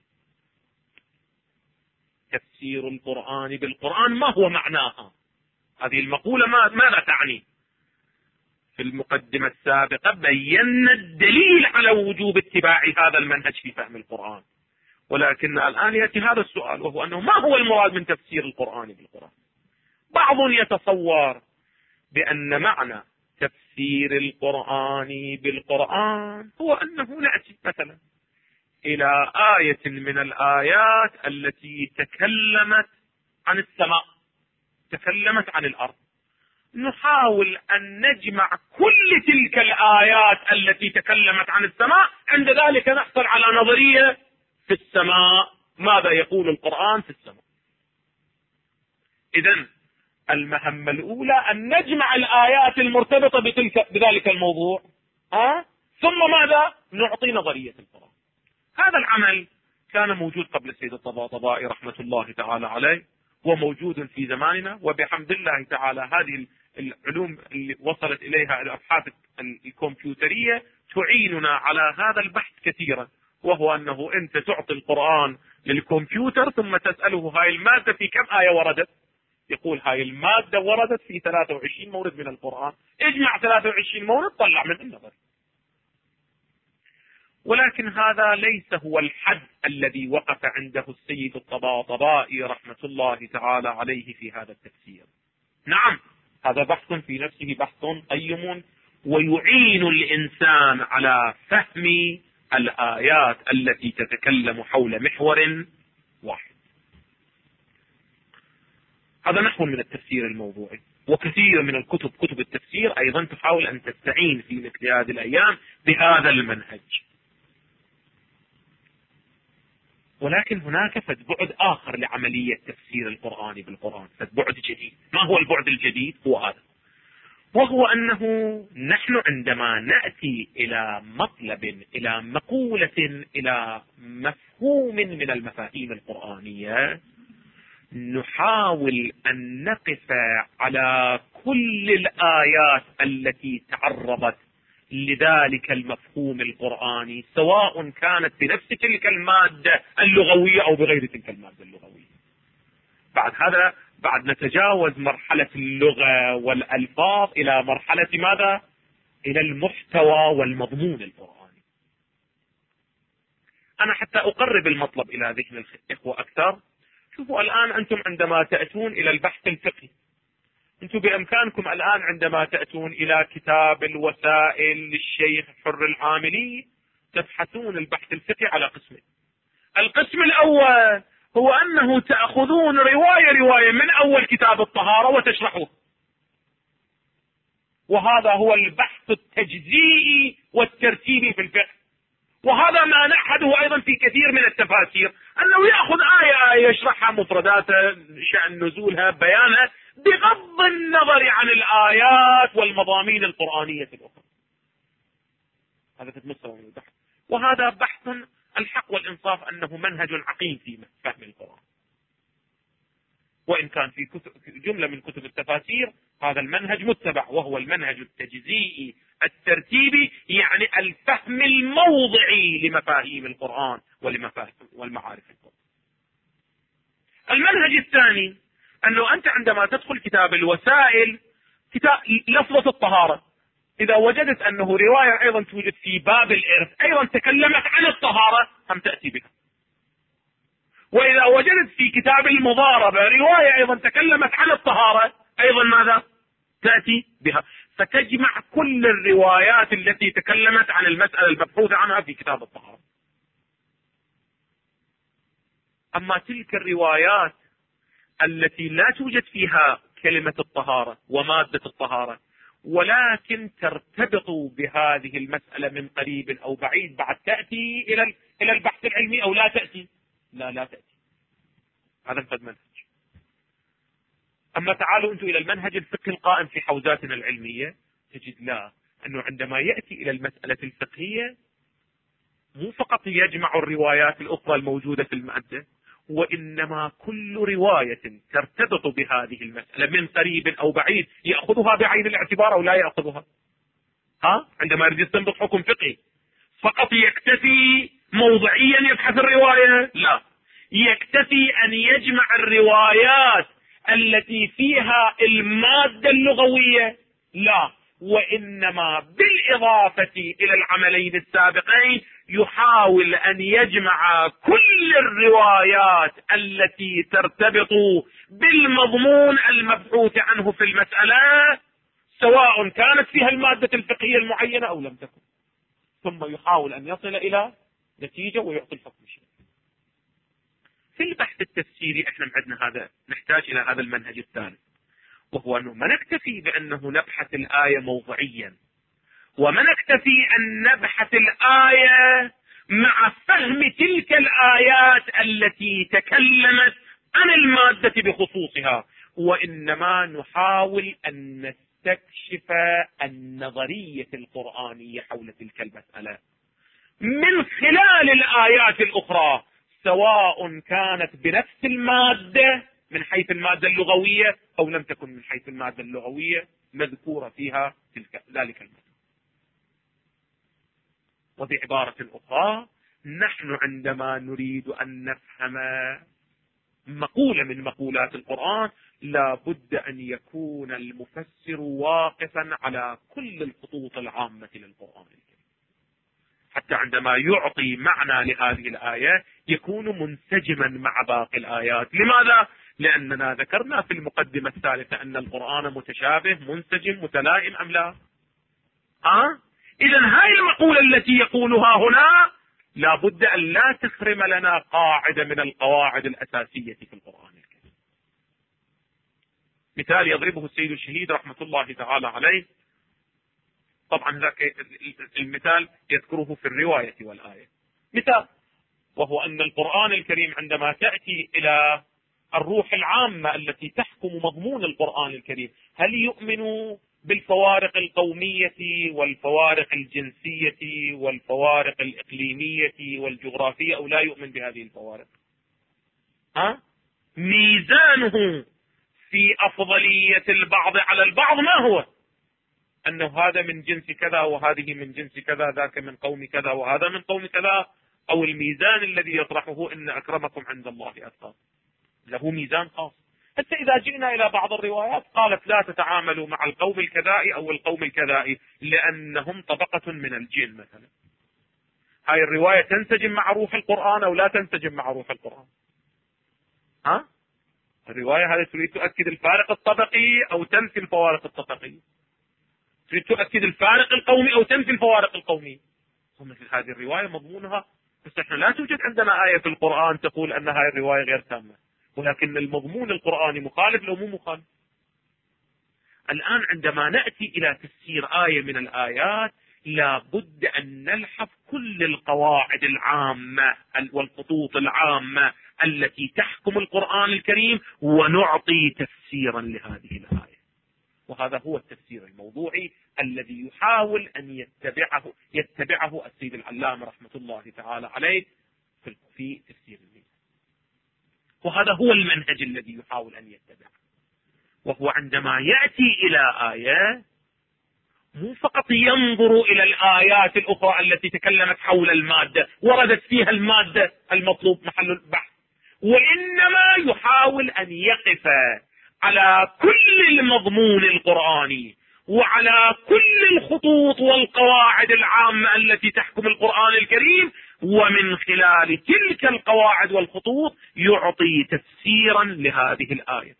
تفسير القرآن بالقرآن، ما هو معناها؟ هذه المقولة ماذا تعني؟ في المقدمة السابقة بينا الدليل على وجوب اتباع هذا المنهج في فهم القرآن، ولكن الآن يأتي هذا السؤال، وهو أنه ما هو المراد من تفسير القرآن بالقرآن؟ بعض يتصور بأن معنى تفسير القرآن بالقرآن هو أنه نأتي مثلا إلى آية من الآيات التي تكلمت عن السماء، تكلمت عن الأرض، نحاول أن نجمع كل تلك الآيات التي تكلمت عن السماء، عند ذلك نحصل على نظرية في السماء، ماذا يقول القرآن في السماء. إذن المهمة الأولى أن نجمع الآيات المرتبطة بذلك الموضوع، ثم ماذا؟ نعطي نظرية القرآن. هذا العمل كان موجود قبل السيد الطباطبائي رحمة الله تعالى عليه، وموجود في زماننا، وبحمد الله تعالى هذه العلوم اللي وصلت إليها الأبحاث الكمبيوترية تعيننا على هذا البحث كثيرا، وهو أنه أنت تعطي القرآن للكمبيوتر ثم تسأله هاي المادة في كم آية وردت، يقول هاي المادة وردت في 23 مورد من القرآن، اجمع 23 مورد طلع من النظر. ولكن هذا ليس هو الحد الذي وقف عنده السيد الطباطبائي رحمة الله تعالى عليه في هذا التفسير. نعم، هذا بحث في نفسه بحث قيم، ويعين الإنسان على فهم الآيات التي تتكلم حول محور واحد. هذا نحو من التفسير الموضوعي، وكثير من كتب التفسير أيضا تحاول أن تستعين في مثل هذه الأيام بهذا المنهج. ولكن هناك بعد آخر لعملية تفسير القرآن بالقرآن، بعد جديد. ما هو البعد الجديد؟ هو هذا، وهو أنه نحن عندما نأتي إلى مطلب، إلى مقولة، إلى مفهوم من المفاهيم القرآنية، نحاول أن نقف على كل الآيات التي تعرضت لذلك المفهوم القرآني، سواء كانت بنفس تلك المادة اللغوية أو بغير تلك المادة اللغوية. بعد نتجاوز مرحلة اللغة والألفاظ إلى مرحلة ماذا؟ إلى المحتوى والمضمون القرآني. أنا حتى أقرب المطلب إلى ذهن الإخوة أكثر، شوفوا الآن أنتم عندما تأتون إلى البحث الفقهي، أنتم بإمكانكم الآن عندما تأتون إلى كتاب الوسائل للشيخ حر العاملي تبحثون البحث الفقهي على قسمين. القسم الأول هو أنه تأخذون رواية من أول كتاب الطهارة وتشرحوه، وهذا هو البحث التجزيئي والترتيبي في الفقه. وهذا ما نعهده أيضا في كثير من التفاسير، أنه يأخذ آية يشرحها، مفرداتها، شأن نزولها، بيانها، بغض النظر عن الآيات والمضامين القرآنية الأخرى. هذا في مستوى من البحث، وهذا بحث الحق والإنصاف أنه منهج عقيم في فهم القرآن. وإن كان في جملة من كتب التفاسير هذا المنهج متبع، وهو المنهج التجزيئي الترتيبي، يعني الفهم الموضعي لمفاهيم القرآن والمعارف القرآن. المنهج الثاني أنه أنت عندما تدخل كتاب الوسائل، كتاب لفظة الطهارة، إذا وجدت أنه رواية أيضا توجد في باب الإرث أيضا تكلمت عن الطهارة هم تأتي بها. وإذا وجدت في كتاب المضاربة رواية أيضا تكلمت عن الطهارة أيضا ماذا؟ تأتي بها. فتجمع كل الروايات التي تكلمت عن المسألة المبحوث عنها في كتاب الطهارة. أما تلك الروايات التي لا توجد فيها كلمة الطهارة ومادة الطهارة، ولكن ترتبط بهذه المسألة من قريب أو بعيد، بعد تأتي إلى البحث العلمي أو لا تأتي؟ لا تأتي. هذا الفد منهج. أما تعالوا أنتم إلى المنهج الفقهي القائم في حوزاتنا العلمية، تجد لا، أنه عندما يأتي إلى المسألة الفقهية مو فقط يجمع الروايات الأخرى الموجودة في المادة، وإنما كل رواية ترتبط بهذه المسألة من قريب أو بعيد يأخذها بعين الاعتبار أو لا يأخذها. عندما يريد يستنبط حكم فقهي فقط يكتفي موضعيا يبحث الرواية؟ لا، يكتفي أن يجمع الروايات التي فيها المادة اللغوية؟ لا، وإنما بالإضافة إلى العملين السابقين يحاول أن يجمع كل الروايات التي ترتبط بالمضمون المبحوث عنه في المسألة، سواء كانت فيها المادة الفقهية المعينة أو لم تكن، ثم يحاول أن يصل إلى نتيجة ويعطي الحكم الشرعي. في البحث التفسيري احنا عندنا هذا، نحتاج إلى هذا المنهج الثالث، وهو أنه ما نكتفي بأنه نبحث الآية موضعيا، وما نكتفي أن نبحث الآية مع فهم تلك الآيات التي تكلمت عن المادة بخصوصها، وإنما نحاول أن نستكشف النظرية القرآنية حول تلك المسألة من خلال الآيات الأخرى، سواء كانت بنفس المادة من حيث المادة اللغوية أو لم تكن من حيث المادة اللغوية مذكورة فيها ذلك المادة. وبعبارة أخرى، نحن عندما نريد أن نفهم مقولة من مقولات القرآن لا بد أن يكون المفسر واقفا على كل الخطوط العامة للقرآن الكريم، حتى عندما يعطي معنى لهذه الآية يكون منسجما مع باقي الآيات. لماذا؟ لأننا ذكرنا في المقدمة الثالثة أن القرآن متشابه منسجم متلائم أم لا؟ إذا هاي المقولة التي يقولها هنا لا بد أن لا تخرم لنا قاعدة من القواعد الأساسية في القرآن الكريم. مثال يضربه السيد الشهيد رحمة الله تعالى عليه، طبعا ذاك المثال يذكره في الرواية والآية، مثال، وهو أن القرآن الكريم عندما تأتي إلى الروح العامة التي تحكم مضمون القرآن الكريم، هل يؤمن بالفوارق القومية والفوارق الجنسية والفوارق الإقليمية والجغرافية أو لا يؤمن بهذه الفوارق؟ ميزانه في أفضلية البعض على البعض ما هو؟ أنه هذا من جنس كذا وهذه من جنس كذا، ذاك من قوم كذا وهذا من قوم كذا، أو الميزان الذي يطرحه إن أكرمكم عند الله أتقاكم، له ميزان خاص. حتى إذا جئنا إلى بعض الروايات قالت لا تتعاملوا مع القوم الكذائي أو القوم الكذائي لأنهم طبقة من الجن مثلا. هاي الرواية تنسجم مع روح القرآن أو لا تنسجم مع روح القرآن؟ الرواية هذه تريد تؤكد الفارق الطبقي أو تنفي الفوارق الطبقية؟ تريد تؤكد الفارق القومي أو تنفي الفوارق القومية؟ ومثل هذه الرواية مضمونها، بس احنا لا توجد عندنا آية في القرآن تقول أن هذه الرواية غير تامة، ولكن المضمون القرآني مخالف لو مو مخالف. الآن عندما نأتي إلى تفسير آية من الآيات لابد أن نلحظ كل القواعد العامة والخطوط العامة التي تحكم القرآن الكريم ونعطي تفسيرا لهذه الآية. وهذا هو التفسير الموضوعي الذي يحاول أن يتبعه السيد العلامة رحمة الله تعالى عليه في تفسير الميزان. وهذا هو المنهج الذي يحاول أن يتبعه. وهو عندما يأتي إلى آية مو فقط ينظر إلى الآيات الأخرى التي تكلمت حول المادة وردت فيها المادة المطلوب محل البحث، وإنما يحاول أن يقف على كل المضمون القرآني وعلى كل الخطوط والقواعد العامة التي تحكم القرآن الكريم، ومن خلال تلك القواعد والخطوط يعطي تفسيرا لهذه الآية.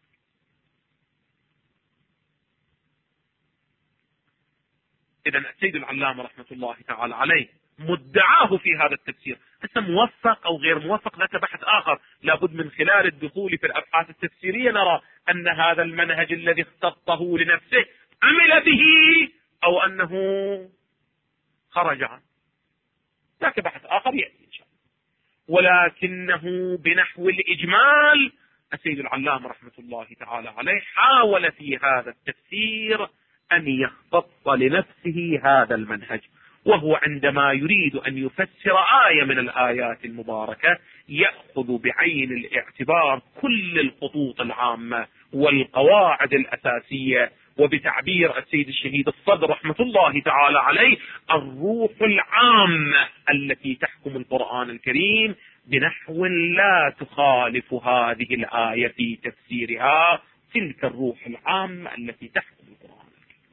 إذا السيد العلامة رحمة الله تعالى عليه مدعاه في هذا التفسير، هسه موفق أو غير موفق ذات بحث آخر. لابد من خلال الدخول في الأبحاث التفسيرية نرى أن هذا المنهج الذي اختطه لنفسه عمل به أو أنه خرج عنه، ذاك بحث آخر يأتي إن شاء الله. ولكنه بنحو الإجمال السيد العلامة رحمة الله تعالى عليه حاول في هذا التفسير أن يختص لنفسه هذا المنهج، وهو عندما يريد أن يفسر آية من الآيات المباركة يأخذ بعين الاعتبار كل الخطوط العامة والقواعد الأساسية، وبتعبير السيد الشهيد الصدر رحمة الله تعالى عليه الروح العامة التي تحكم القرآن الكريم بنحو لا تخالف هذه الآية في تفسيرها تلك الروح العامة التي تحكم القرآن.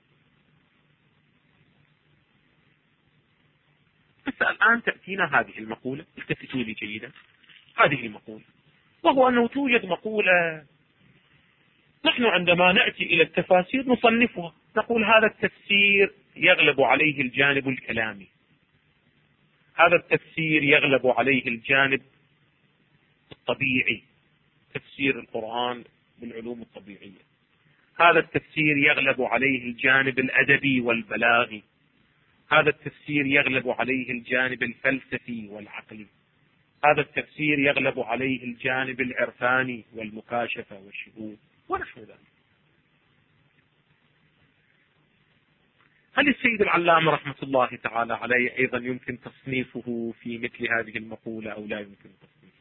بس الآن تأتينا هذه المقولة، التفتوا لي جيدا هذه المقولة، وهو أنه توجد مقولة نحن عندما نأتي إلى التفاسير نصنفها، نقول هذا التفسير يغلب عليه الجانب الكلامي، هذا التفسير يغلب عليه الجانب الطبيعي، تفسير القرآن بالعلوم الطبيعية، هذا التفسير يغلب عليه الجانب الأدبي والبلاغي، هذا التفسير يغلب عليه الجانب الفلسفي والعقلي، هذا التفسير يغلب عليه الجانب العرفاني والمكاشفة والشهود ونحو ذلك. هل السيد العلامة رحمة الله تعالى عليه أيضا يمكن تصنيفه في مثل هذه المقولة أو لا يمكن تصنيفه؟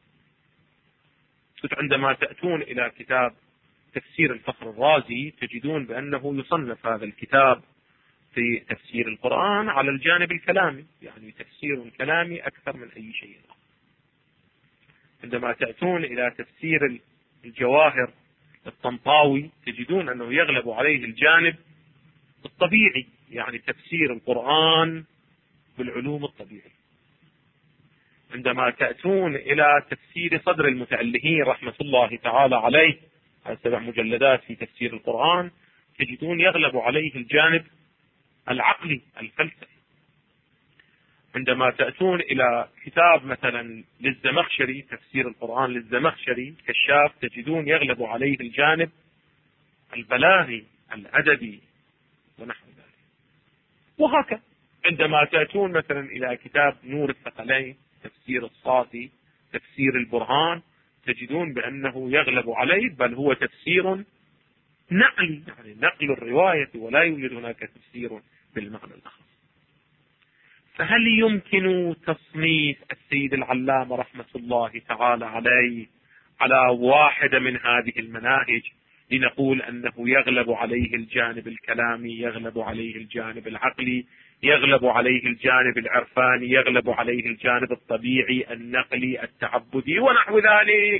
عندما تأتون إلى كتاب تفسير الفخر الرازي تجدون بأنه يصنف هذا الكتاب في تفسير القرآن على الجانب الكلامي، يعني تفسير كلامي أكثر من أي شيء آخر. عندما تأتون إلى تفسير الجواهر الطنطاوي تجدون أنه يغلب عليه الجانب الطبيعي، يعني تفسير القرآن بالعلوم الطبيعية. عندما تأتون إلى تفسير صدر المتألهين رحمة الله تعالى عليه 7 مجلدات في تفسير القرآن تجدون يغلب عليه الجانب العقلي الفلسفي. عندما تأتون إلى كتاب مثلا للزمخشري تفسير القرآن للزمخشري كشاف تجدون يغلب عليه الجانب البلاغي الأدبي ونحو ذلك. وهكذا عندما تأتون مثلا إلى كتاب نور الثقلين تفسير الصافي تفسير البرهان تجدون بأنه يغلب عليه بل هو تفسير نقلي، يعني نقل الرواية ولا يوجد هناك تفسير بالمعنى الآخر. فهل يمكن تصنيف السيد العلامة رحمة الله تعالى عليه على واحدة من هذه المناهج لنقول أنه يغلب عليه الجانب الكلامي، يغلب عليه الجانب العقلي، يغلب عليه الجانب العرفاني، يغلب عليه الجانب الطبيعي النقلي التعبدي ونحو ذلك،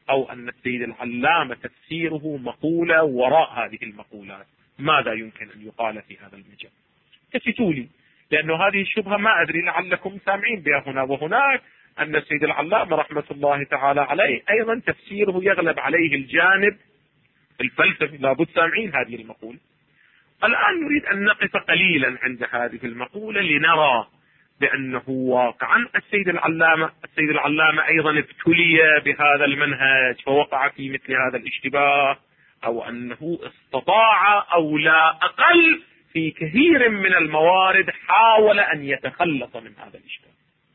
أو أن السيد العلامة تفسيره مقولة وراء هذه المقولات، ماذا يمكن أن يقال في هذا المجال؟ كفتوا لي، لأنه هذه الشبهة ما أدري لعلكم سامعين بها هنا وهناك، أن السيد العلامة رحمة الله تعالى عليه أيضا تفسيره يغلب عليه الجانب الفلسفي، لابد سامعين هذه المقولة. الآن نريد أن نقف قليلا عند هذه المقولة لنرى بأنه واقعا السيد العلامة أيضا ابتلي بهذا المنهج فوقع في مثل هذا الاشتباه، أو أنه استطاع أو لا أقل في كثير من الموارد حاول أن يتخلص من هذا الاشتباه.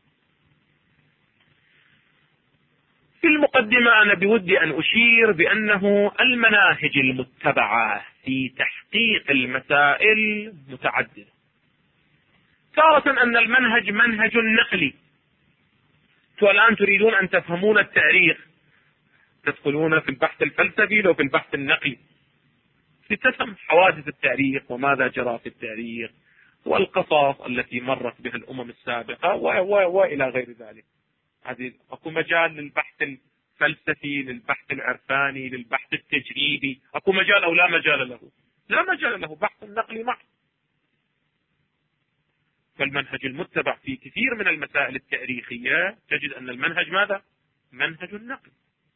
في المقدمة أنا بودي أن أشير بأنه المناهج المتبعة في تحقيق المسائل متعددة. تارة أن المنهج منهج نقلي، والآن تريدون أن تفهمون التاريخ، تدخلون في البحث الفلسفي لو في البحث النقلي لتفهم حوادث التاريخ وماذا جرى في التاريخ والقصص التي مرت بها الأمم السابقة وإلى غير ذلك. هذه أكو مجال للبحث الفلسفي، للبحث العرفاني، للبحث التجريبي، أكو مجال أو لا مجال له؟ لا مجال له، بحث النقلي معه. فالمنهج المتبع في كثير من المسائل التاريخية تجد أن المنهج ماذا؟ منهج النقل.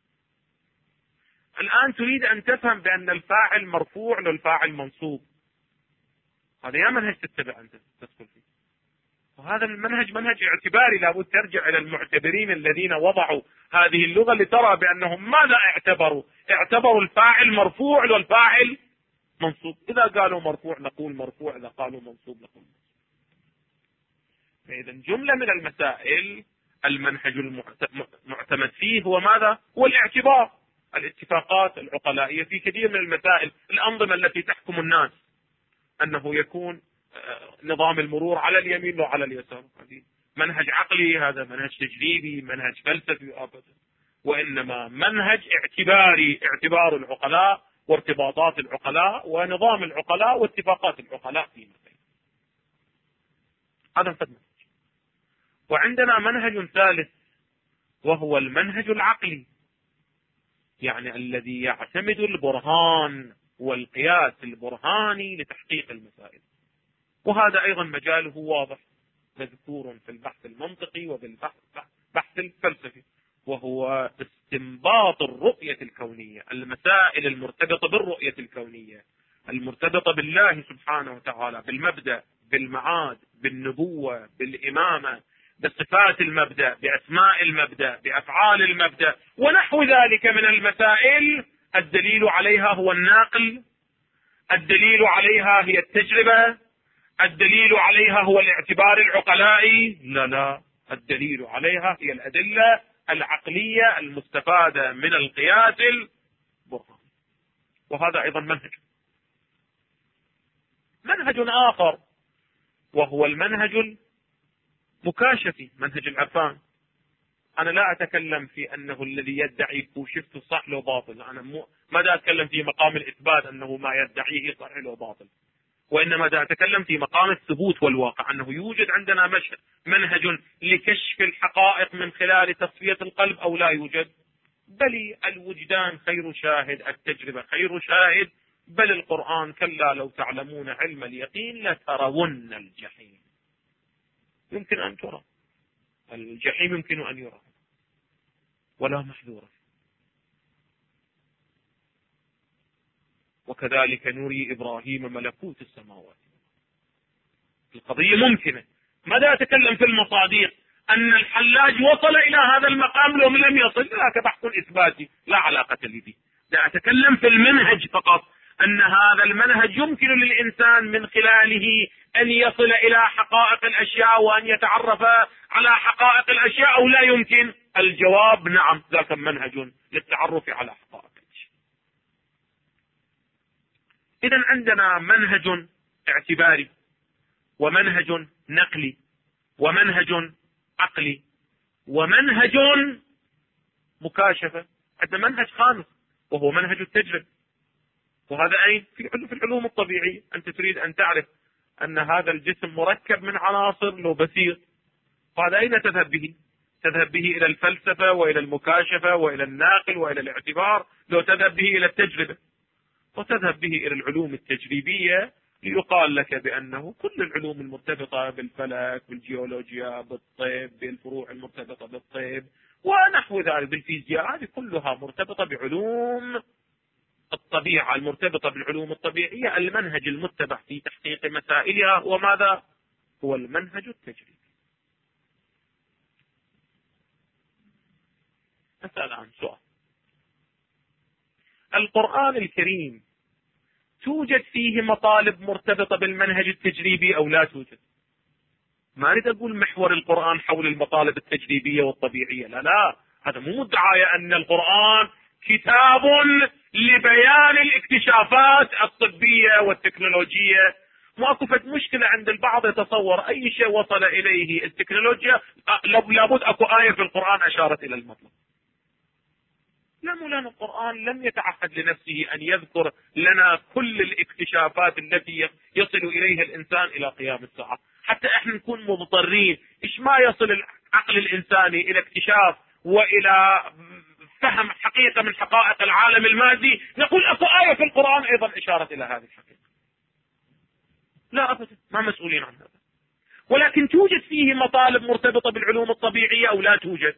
الآن تريد أن تفهم بأن الفاعل مرفوع والفاعل منصوب، هذا يا منهج تتبع أنت تدخل فيه، وهذا المنهج منهج اعتباري، لابد ترجع إلى المعتبرين الذين وضعوا هذه اللغة لترى بأنهم ماذا اعتبروا الفاعل مرفوع والفاعل منصوب. إذا قالوا مرفوع نقول مرفوع، إذا قالوا منصوب نقول منصوب. فإذا جملة من المسائل المنهج المعتمد فيه هو ماذا؟ هو الاعتبار، الاتفاقات العقلائية في كثير من المسائل، الأنظمة التي تحكم الناس، أنه يكون نظام المرور على اليمين وعلى اليسار. هذه منهج عقلي، هذا منهج تجريبي، منهج فلسفي أبدا، وإنما منهج اعتباري، اعتبار العقلاء وارتباطات العقلاء ونظام العقلاء واتفاقات العقلاء في مثل هذا منهج. وعندنا منهج ثالث وهو المنهج العقلي، يعني الذي يعتمد البرهان والقياس البرهاني لتحقيق المسائل، وهذا أيضا مجاله واضح مذكور في البحث المنطقي وبالبحث الفلسفي، وهو استنباط الرؤية الكونية، المسائل المرتبطة بالرؤية الكونية، المرتبطة بالله سبحانه وتعالى، بالمبدأ، بالمعاد، بالنبوة، بالإمامة، بصفات المبدأ، بأسماء المبدأ، بأفعال المبدأ ونحو ذلك من المسائل. الدليل عليها هو الناقل، الدليل عليها هي التجربة، الدليل عليها هو الاعتبار العقلائي، لا، الدليل عليها هي الأدلة العقلية المستفادة من القياس البرهاني. وهذا أيضا منهج آخر وهو المنهج المكاشفي، منهج العرفان. أنا لا أتكلم في أنه الذي يدعي شفت صح له باطل، أنا ماذا أتكلم في مقام الإثبات أنه ما يدعيه صح له باطل، وإنما دا أتكلم في مقام الثبوت والواقع، أنه يوجد عندنا منهج لكشف الحقائق من خلال تصفية القلب أو لا يوجد. بل الوجدان خير شاهد، التجربة خير شاهد، بل القرآن كلا لو تعلمون علم اليقين لترون الجحيم. يمكن أن ترى الجحيم، يمكن أن يرى ولا محذورة. وكذلك نري إبراهيم ملكوت السماوات. القضية ممكنة. ماذا أتكلم في المصادق؟ أن الحلاج وصل إلى هذا المقام لو لم يصل، ذاك بحث إثباتي لا علاقة لي به. لا أتكلم في المنهج فقط، أن هذا المنهج يمكن للإنسان من خلاله أن يصل إلى حقائق الأشياء وأن يتعرف على حقائق الأشياء أو لا يمكن. الجواب نعم، ذاك منهج للتعرف على حقائق الأشياء. إذن عندنا منهج اعتباري ومنهج نقلي ومنهج عقلي ومنهج مكاشفة. عندنا منهج خامس وهو منهج التجربة، وهذا أين؟ في العلوم الطبيعية. أنت تريد أن تعرف أن هذا الجسم مركب من عناصر لو بسيط، فهذا أين تذهب به؟ تذهب به إلى الفلسفة وإلى المكاشفة وإلى الناقل وإلى الاعتبار، لو تذهب به إلى التجربة، وتذهب به إلى العلوم التجريبية ليقال لك بأنه كل العلوم المرتبطة بالفلك، بالجيولوجيا، بالطب، بالفروع المرتبطة بالطب ونحو ذلك، بالفيزياء، هذه كلها مرتبطة بعلوم الطبيعة، المرتبطة بالعلوم الطبيعية. المنهج المتبع في تحقيق مسائلها هو ماذا؟ هو المنهج التجريبي. أسأل عن سؤال: القرآن الكريم توجد فيه مطالب مرتبطة بالمنهج التجريبي أو لا توجد؟ ما أريد أقول محور القرآن حول المطالب التجريبية والطبيعية، لا، هذا مو مدعاية أن القرآن كتاب لبيان الاكتشافات الطبية والتكنولوجية. ماكو فد مشكلة عند البعض يتصور أي شيء وصل إليه التكنولوجيا لابد أكو آية في القرآن أشارت إلى المطلب. لا، مولانا القرآن لم يتعهد لنفسه أن يذكر لنا كل الاكتشافات التي يصل إليها الإنسان إلى قيام الساعة، حتى احنا نكون مضطرين. إيش ما يصل العقل الإنساني إلى اكتشاف وإلى فهم حقيقة من حقائق العالم المادي، نقول أكو آية في القرآن أيضا إشارة إلى هذه الحقيقة. لا أبدا، ما مسؤولين عن هذا. ولكن توجد فيه مطالب مرتبطة بالعلوم الطبيعية أو لا توجد؟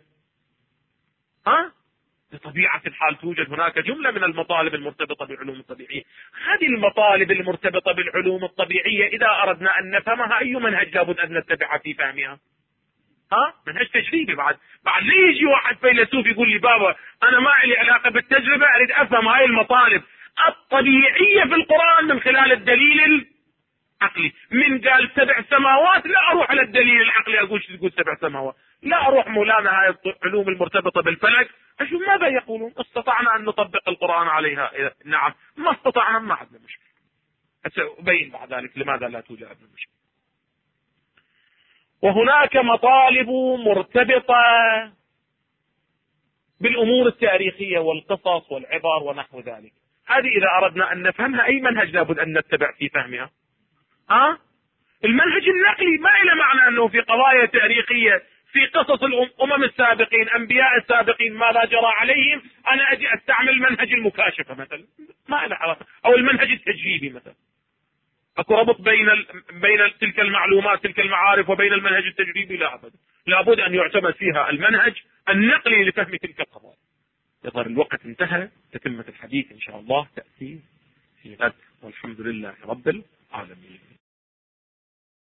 بطبيعة الحال توجد هناك جملة من المطالب المرتبطة بالعلوم الطبيعية. هذه المطالب المرتبطة بالعلوم الطبيعية إذا أردنا أن نفهمها أي منهج لابد أن نتبعها في فهمها؟ منهج تجريبي. بعد ليه يجي واحد فيلسوف يقول لي بابا أنا ما لي علاقة بالتجربة، أريد أفهم هاي المطالب الطبيعية في القرآن من خلال الدليل العقلي. من قال 7 سماوات لا أروح على الدليل العقلي أقول شو تقول 7 سماوات، لا أروح مولانا هاي العلوم المرتبطة بالفلك أشوف ماذا يقولون. استطعنا أن نطبق القرآن عليها؟ نعم. ما استطعنا ما عندنا مشكلة. سأبين بعد ذلك لماذا لا توجد عندنا مشكلة. وهناك مطالب مرتبطة بالأمور التاريخية والقصص والعبر ونحو ذلك. هذه إذا أردنا أن نفهمها أي منهج لابد أن نتبع في فهمها؟ المنهج النقلي ما إلى معنى أنه في قضايا تاريخية في قصص الأمم السابقين أنبياء السابقين ماذا جرى عليهم أنا أجي أستعمل منهج المكاشفة مثلا، ما إلى علاقة، أو المنهج التجريبي مثلا. أكو ربط بين تلك المعلومات تلك المعارف وبين المنهج التجريبي؟ لا أبدا، لابد أن يعتمد فيها المنهج النقلي لفهم تلك القضايا. يظهر الوقت انتهى، تتمة الحديث إن شاء الله تأتي في غد، والحمد لله رب العالمين.